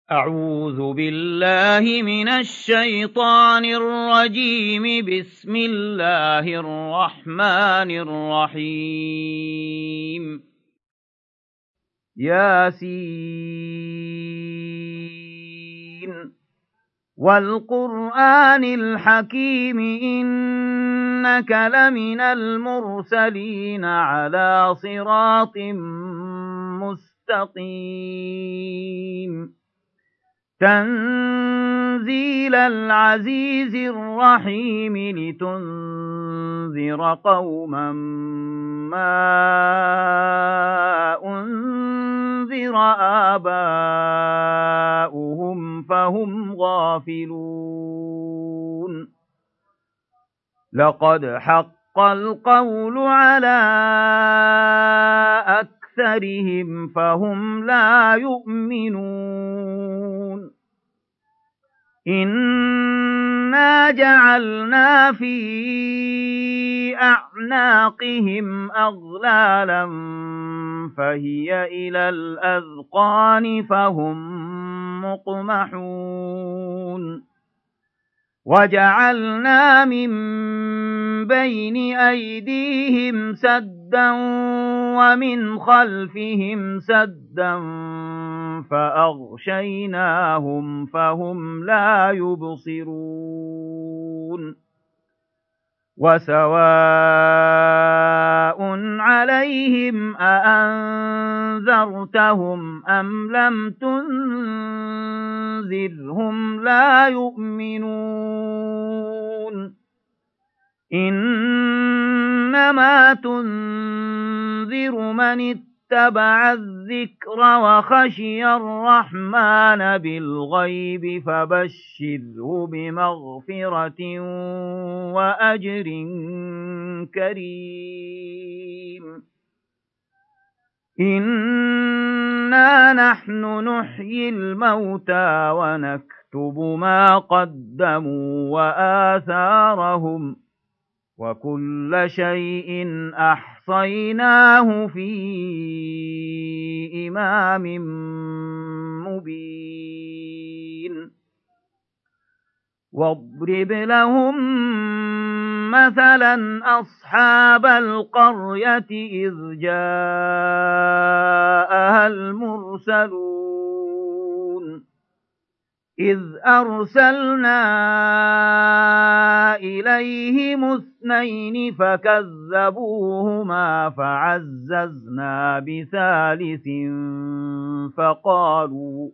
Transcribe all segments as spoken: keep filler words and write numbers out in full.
أعوذ بالله من الشيطان الرجيم. بسم الله الرحمن الرحيم. ياسين والقرآن الحكيم إنك لمن المرسلين على صراط مستقيم. تنزيل العزيز الرحيم لتنذر قوما ما أنذر آباؤهم فهم غافلون. لقد حق القول على أكثرهم فهم لا يؤمنون. إنا جعلنا في أعناقهم أغلالا فهي إلى الأذقان فهم مقمحون. وجعلنا من بين أيديهم سدا ومن خلفهم سدا فأغشيناهم فهم لا يبصرون. وسواء عليهم أأنذرتهم أم لم تنذرهم لا يؤمنون. إنما تنذر من اتبع الذكر وخشي الرحمن بالغيب فبشره بمغفرة وأجر كريم. إنا نحن نحيي الموتى ونكتب ما قدموا وآثارهم وكل شيء أحصيناه في إمام مبين. واضرب لهم مثلا أصحاب القرية إذ جاءها المرسلون إذ أرسلنا إليهم اثنين فكذبوهما فعززنا بثالث فقالوا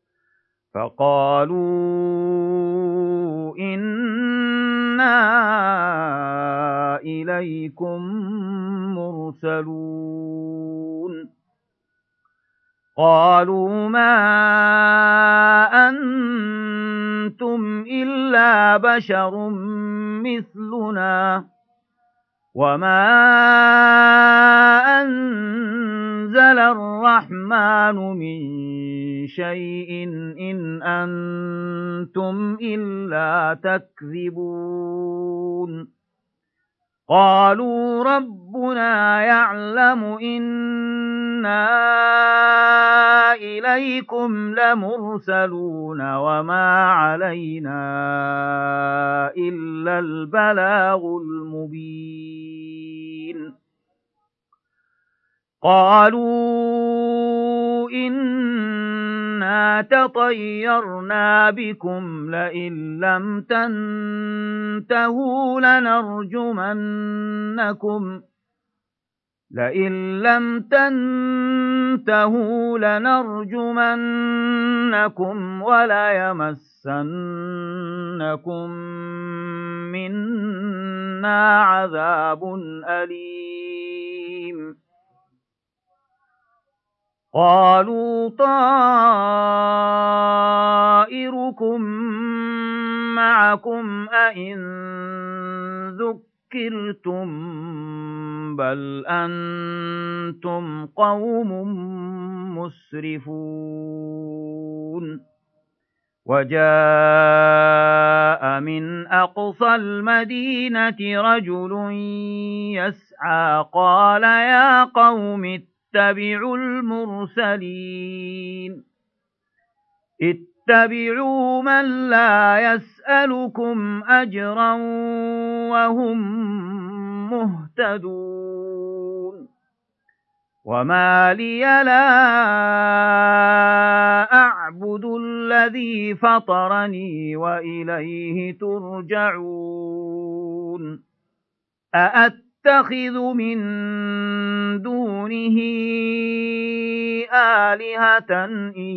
فقالوا إنا إليكم مرسلون. قالوا ما أنتم إلا بشر مثلنا وما أنزل الرحمن من شيء إن أنتم إلا تكذبون. قالوا ربنا يعلم إنا إليكم لمرسلون وما علينا إلا البلاغ المبين. قالوا إنا تطيرنا بكم لئن لم تنتهوا لنرجمنكم لئن لم تنتهوا لنرجمنكم وليمسنكم منا عذاب أليم. قالوا طائركم معكم أئن ذكرتم بل أنتم قوم مسرفون. وجاء من أقصى المدينة رجل يسعى قال يا قوم اتبعوا المرسلين اتبعوا من لا يسألكم أجرا وهم مهتدون وما لي لا أعبد الذي فطرني وإليه ترجعون أأتخذ من دونه آلهة إن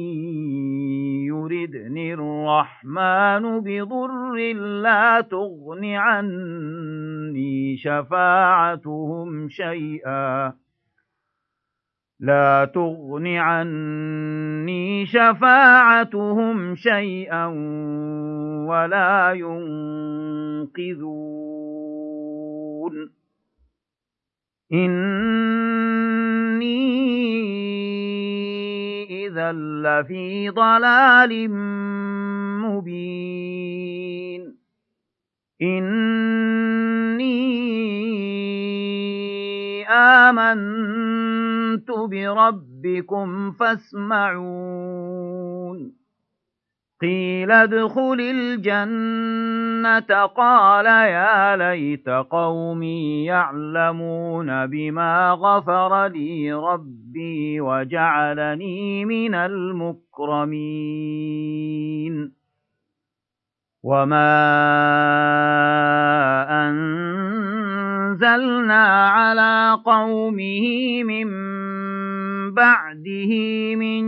يردني الرحمن بضر لا تغن عني شفاعتهم شيئا لا تغن عني شفاعتهم شيئا ولا ينقذون إني إذا لفي ضلال مبين إني آمنت بربكم فاسمعون قيل ادخل الجنة قال يا ليت قومي يعلمون بما غفر لي ربي وجعلني من المكرمين وما أنزلنا على قومه من بعده من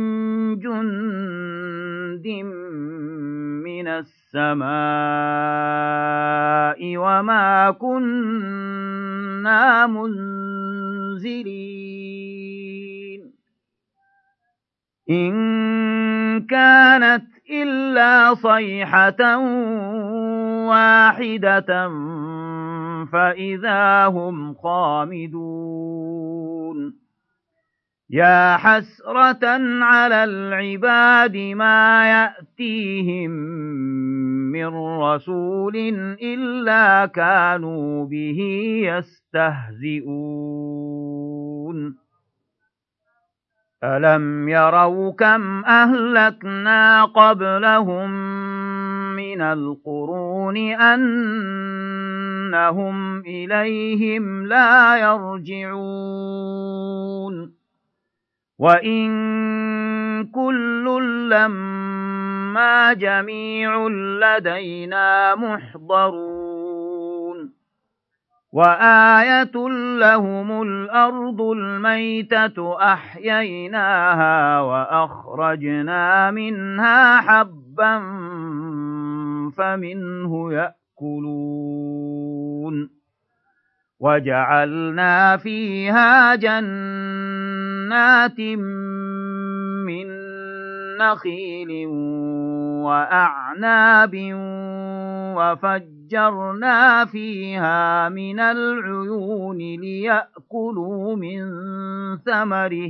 جند من السماء وما كنا منزلين إن كانت إلا صيحة واحدة فإذا هم خامدون يا حسرة على العباد ما يأتيهم من رسول إلا كانوا به يستهزئون ألم يروا كم أهلكنا قبلهم من القرون أنهم إليهم لا يرجعون وإن كل لما جميع لدينا محضرون وآية لهم الأرض الميتة أحييناها وأخرجنا منها حبا فمنه يأكلون وجعلنا فيها جنات من نخيل وأعناب وفجرنا فيها من العيون ليأكلوا من ثمره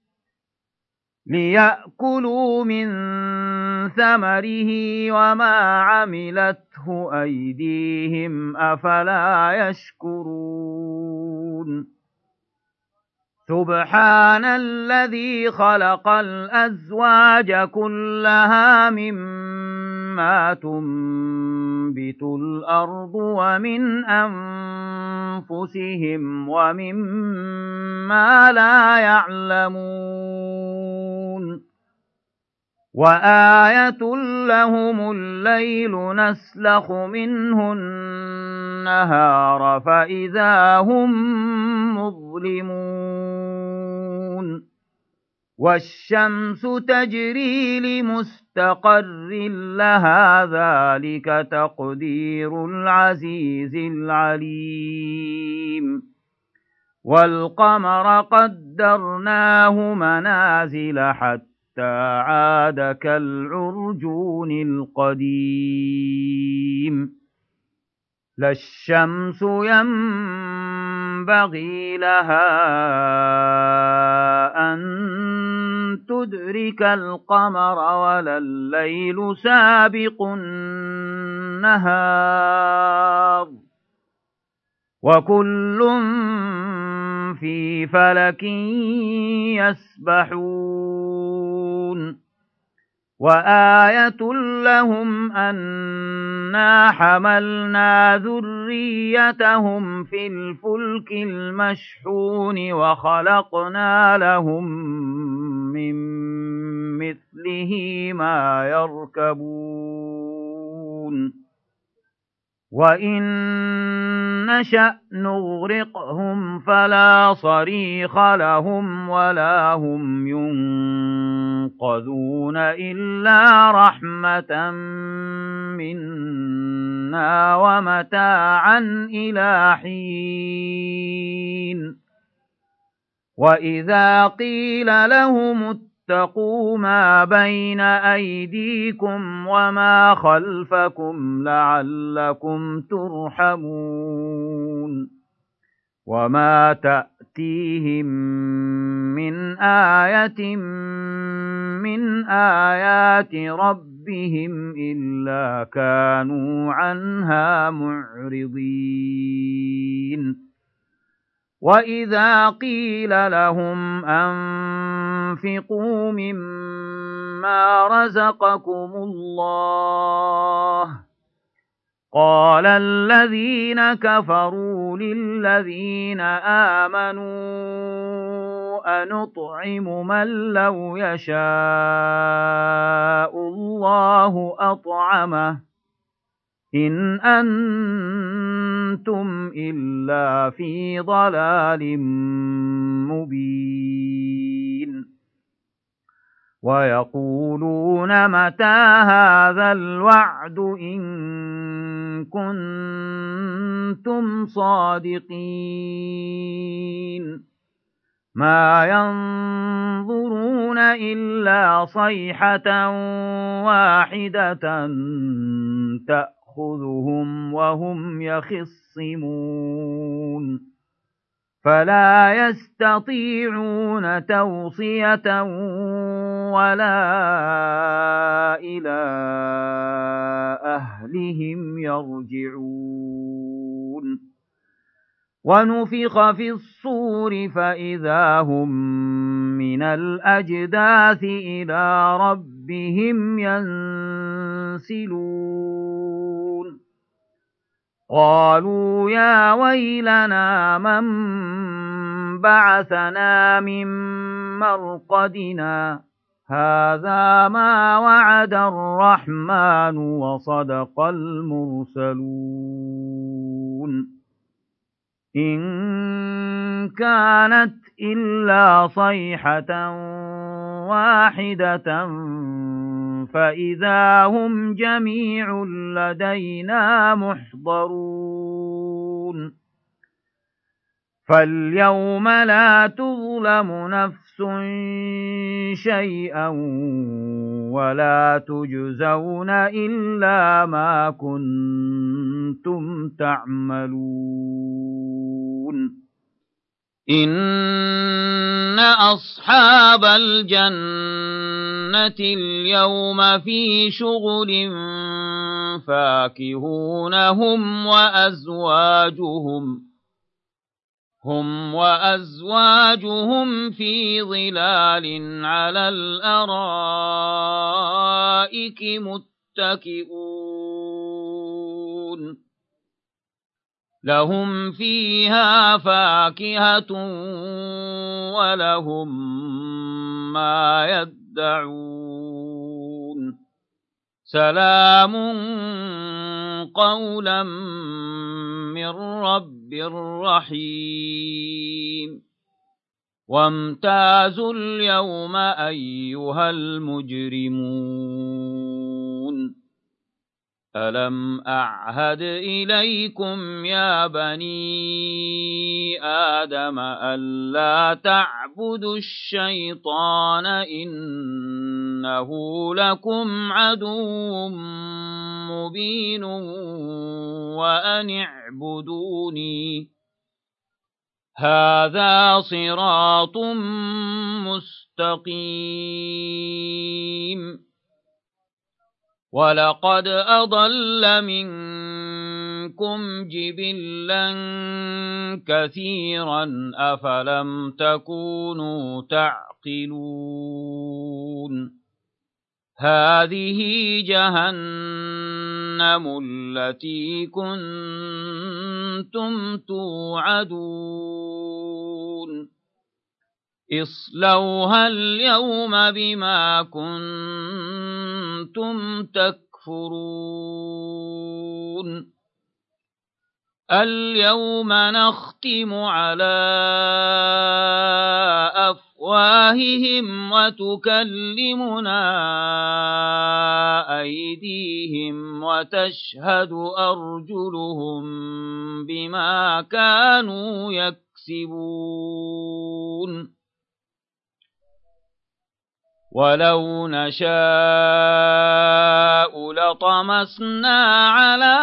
ليأكلوا من ثمره وما عملته أيديهم أفلا يشكرون سبحان الذي خلق الأزواج كلها مما تنبت الأرض ومن أنفسهم ومما لا يعلمون وآية لهم الليل نسلخ منه النهار فإذا هم مظلمون والشمس تجري لمستقر لها ذلك تقدير العزيز العليم والقمر قدرناه منازل حتى عاد كالعرجون القديم لا الشمس ينبغي لها أن تدرك القمر ولا الليل سابق النهار وكل في فلك يسبحون وآية لهم أنا حملنا ذريتهم في الفلك المشحون وخلقنا لهم من مثله ما يركبون وإن نشأ نغرقهم فلا صريخ لهم ولا هم ينقذون إلا رحمة منا ومتاعا إلى حين وإذا قيل لهم اتقوا ما بين أيديكم وما خلفكم لعلكم ترحمون وما تأتيهم من آية من آيات ربهم إلا كانوا عنها معرضين وإذا قيل لهم أنفقوا مما رزقكم الله قال الذين كفروا للذين آمنوا أنطعم من لو يشاء الله أطعمه إن أنتم إلا في ضلال مبين ويقولون متى هذا الوعد إن كنتم صادقين ما ينظرون إلا صيحة واحدة تأخذهم وهم يخصمون فلا يستطيعون توصية ولا إلى أهلهم يرجعون ونفخ في الصور فإذا هم من الأجداث إلى ربهم ينسلون قالوا يا ويلنا من بعثنا من مرقدنا هذا ما وعد الرحمن وصدق المرسلون إن كانت إلا صيحة واحدة فإذا هم جميع لدينا محضرون فاليوم لا تظلم نفس شيئا ولا تجزون إلا ما كنتم تعملون إن أصحاب الجنة اليوم في شغل فاكهون هم وأزواجهم هم وأزواجهم في ظلال على الأرائك متكئون لهم فيها فاكهة ولهم ما يدعون سلام قولا من رب رحيم وامتازوا اليوم أيها المجرمون ألم أعهد إليكم يا بني آدم ألا تعبدوا الشيطان إنه لكم عدو مبين وأن اعبدوني هذا صراط مستقيم ولقد أضل منكم جبلا كثيرا أفلم تكونوا تعقلون هذه جهنم التي كنتم توعدون اصلوها اليوم بما كنتم تكفرون اليوم نختم على أفواههم وتكلمنا أيديهم وتشهد أرجلهم بما كانوا يكسبون ولو نشاء لطمسنا على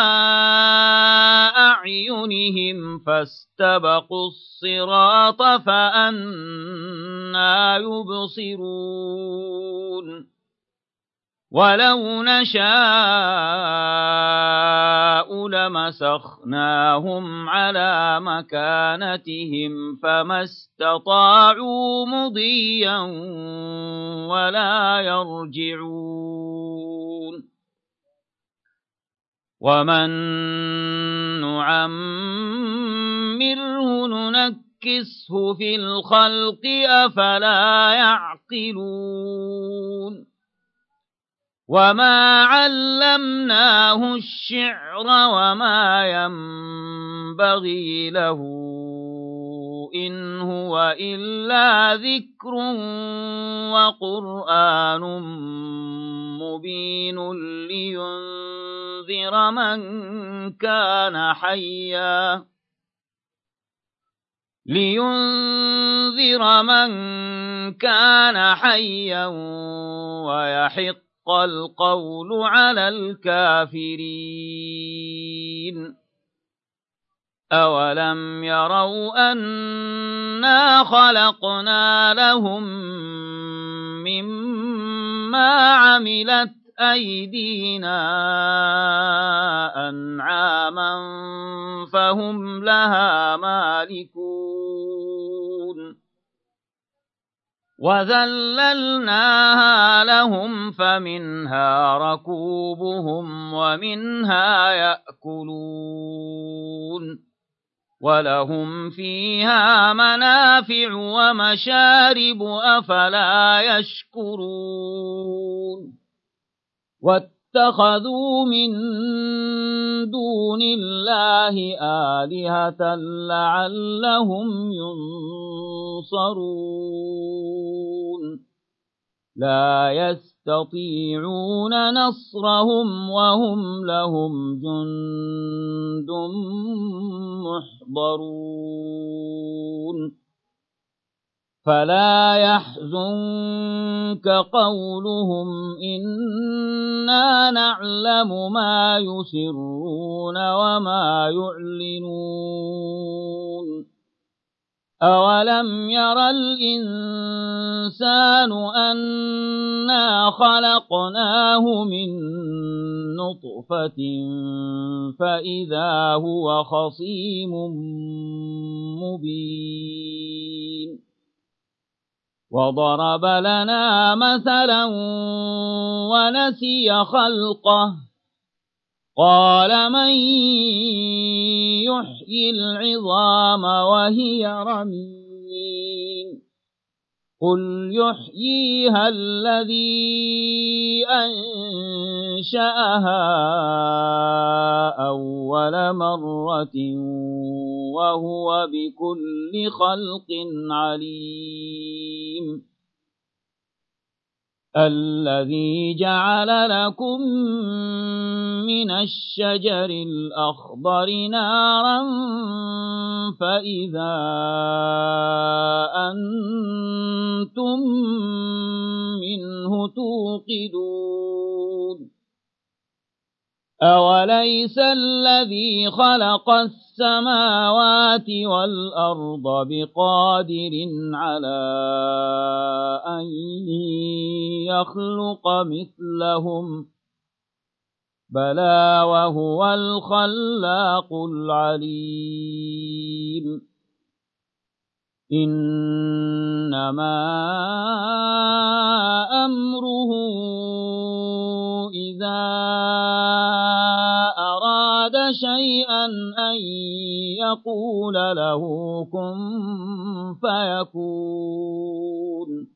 أعينهم فاستبقوا الصراط فأنى يبصرون ولو نشاء لمسخناهم على مكانتهم فما استطاعوا مضيا ولا يرجعون ومن نعمره ننكسه في الخلق أفلا يعقلون وما علمناه الشعر وما ينبغي له إن هو إلا ذكر وقرآن مبين لينذر من كان حيا لينذر من كان حيا ويحق القول على الكافرين أولم يروا أنا خلقنا لهم مما عملت أيدينا أنعاما فهم لها مالكون وذللناها لهم فمنها ركوبهم ومنها يأكلون ولهم فيها منافع ومشارب أفلا يشكرون واتخذوا من دون الله آلهة لعلهم ينصرون لا يستطيعون نصرهم وهم لهم جند محضرون فلا يحزنك قولهم إنا نعلم ما يسرون وما يعلنون أولم ير الإنسان أنا خلقناه من نطفة فإذا هو خصيم مبين وضرب لنا مثلا ونسي خلقه قال من يحيي العظام وهي رميم قل يحييها الذي أنشأها أول مرة وهو بكل خلق عليم الذي جعل لكم من الشجر الأخضر نارا فإذا أنتم منه توقدون أوليس الذي خلق السماوات والأرض بقادر على أن يخلق مثلهم بلى وهو الخلاق العليم إنما أمره شيئا أن يقول له كن فيكون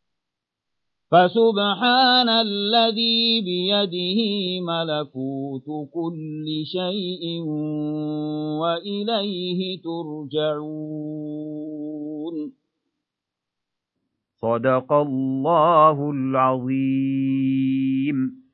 فسبحان الذي بيده ملكوت كل شيء وإليه ترجعون. صدق الله العظيم.